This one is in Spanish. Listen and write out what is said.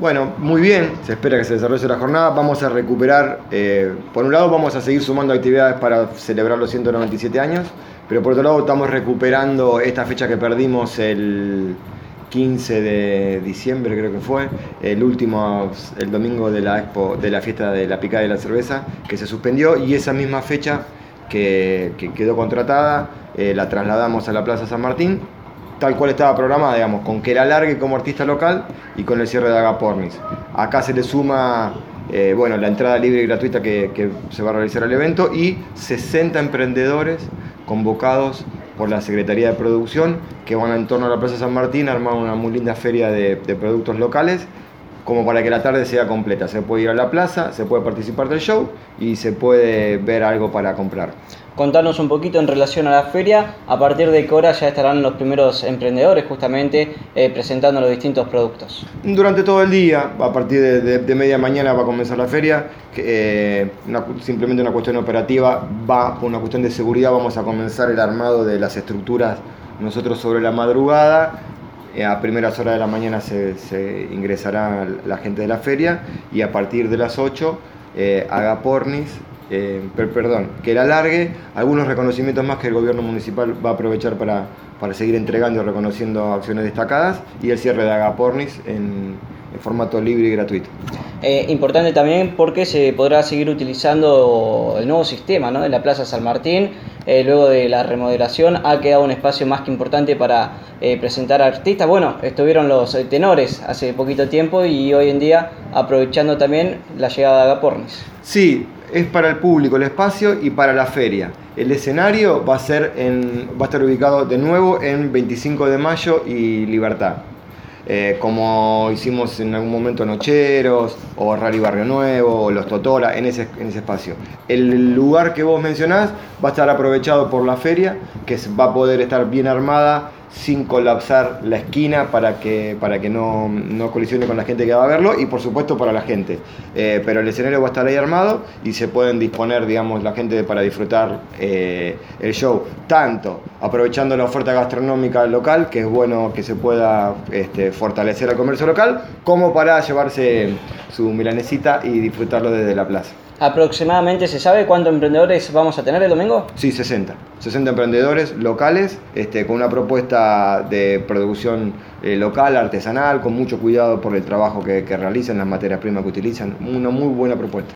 Bueno, muy bien, se espera que se desarrolle la jornada. Vamos a recuperar, por un lado vamos a seguir sumando actividades para celebrar los 197 años, pero por otro lado estamos recuperando esta fecha que perdimos el 15 de diciembre, creo que fue, el domingo de la expo, de la fiesta de la picada y la cerveza, que se suspendió, y esa misma fecha que quedó contratada, la trasladamos a la Plaza San Martín, tal cual estaba programada, digamos, con que la largue como artista local y con el cierre de Agapornis. Acá se le suma la entrada libre y gratuita que se va a realizar al evento, y 60 emprendedores convocados por la Secretaría de Producción que van en torno a la Plaza San Martín a armar una muy linda feria de productos locales, como para que la tarde sea completa. Se puede ir a la plaza, se puede participar del show y se puede ver algo para comprar. Contanos un poquito en relación a la feria, a partir de qué hora ya estarán los primeros emprendedores justamente presentando los distintos productos. Durante todo el día, a partir de media mañana va a comenzar la feria, simplemente una cuestión operativa, por una cuestión de seguridad vamos a comenzar el armado de las estructuras nosotros sobre la madrugada. A primeras horas de la mañana se ingresará la gente de la feria, y a partir de las 8 Agapornis, que la largue, algunos reconocimientos más que el gobierno municipal va a aprovechar para seguir entregando y reconociendo acciones destacadas, y el cierre de Agapornis en formato libre y gratuito. Importante también porque se podrá seguir utilizando el nuevo sistema, ¿no?, de la Plaza San Martín. Luego de la remodelación ha quedado un espacio más que importante para presentar artistas. Bueno, estuvieron los tenores hace poquito tiempo, y hoy en día aprovechando también la llegada de Agapornis. Sí, es para el público el espacio y para la feria. El escenario va a estar ubicado de nuevo en 25 de mayo y Libertad. Como hicimos en algún momento Nocheros, o Rally Barrio Nuevo, o Los Totora, en ese espacio. El lugar que vos mencionás va a estar aprovechado por la feria, que va a poder estar bien armada, sin colapsar la esquina, para que no colisione con la gente que va a verlo, y por supuesto para la gente. Pero el escenario va a estar ahí armado, y se pueden disponer, digamos, la gente para disfrutar el show, tanto aprovechando la oferta gastronómica local, que es bueno que se pueda fortalecer el comercio local, como para llevarse su milanesita y disfrutarlo desde la plaza. ¿Aproximadamente se sabe cuántos emprendedores vamos a tener el domingo? Sí, 60 emprendedores locales, con una propuesta de producción local, artesanal, con mucho cuidado por el trabajo que realizan, las materias primas que utilizan. Una muy buena propuesta.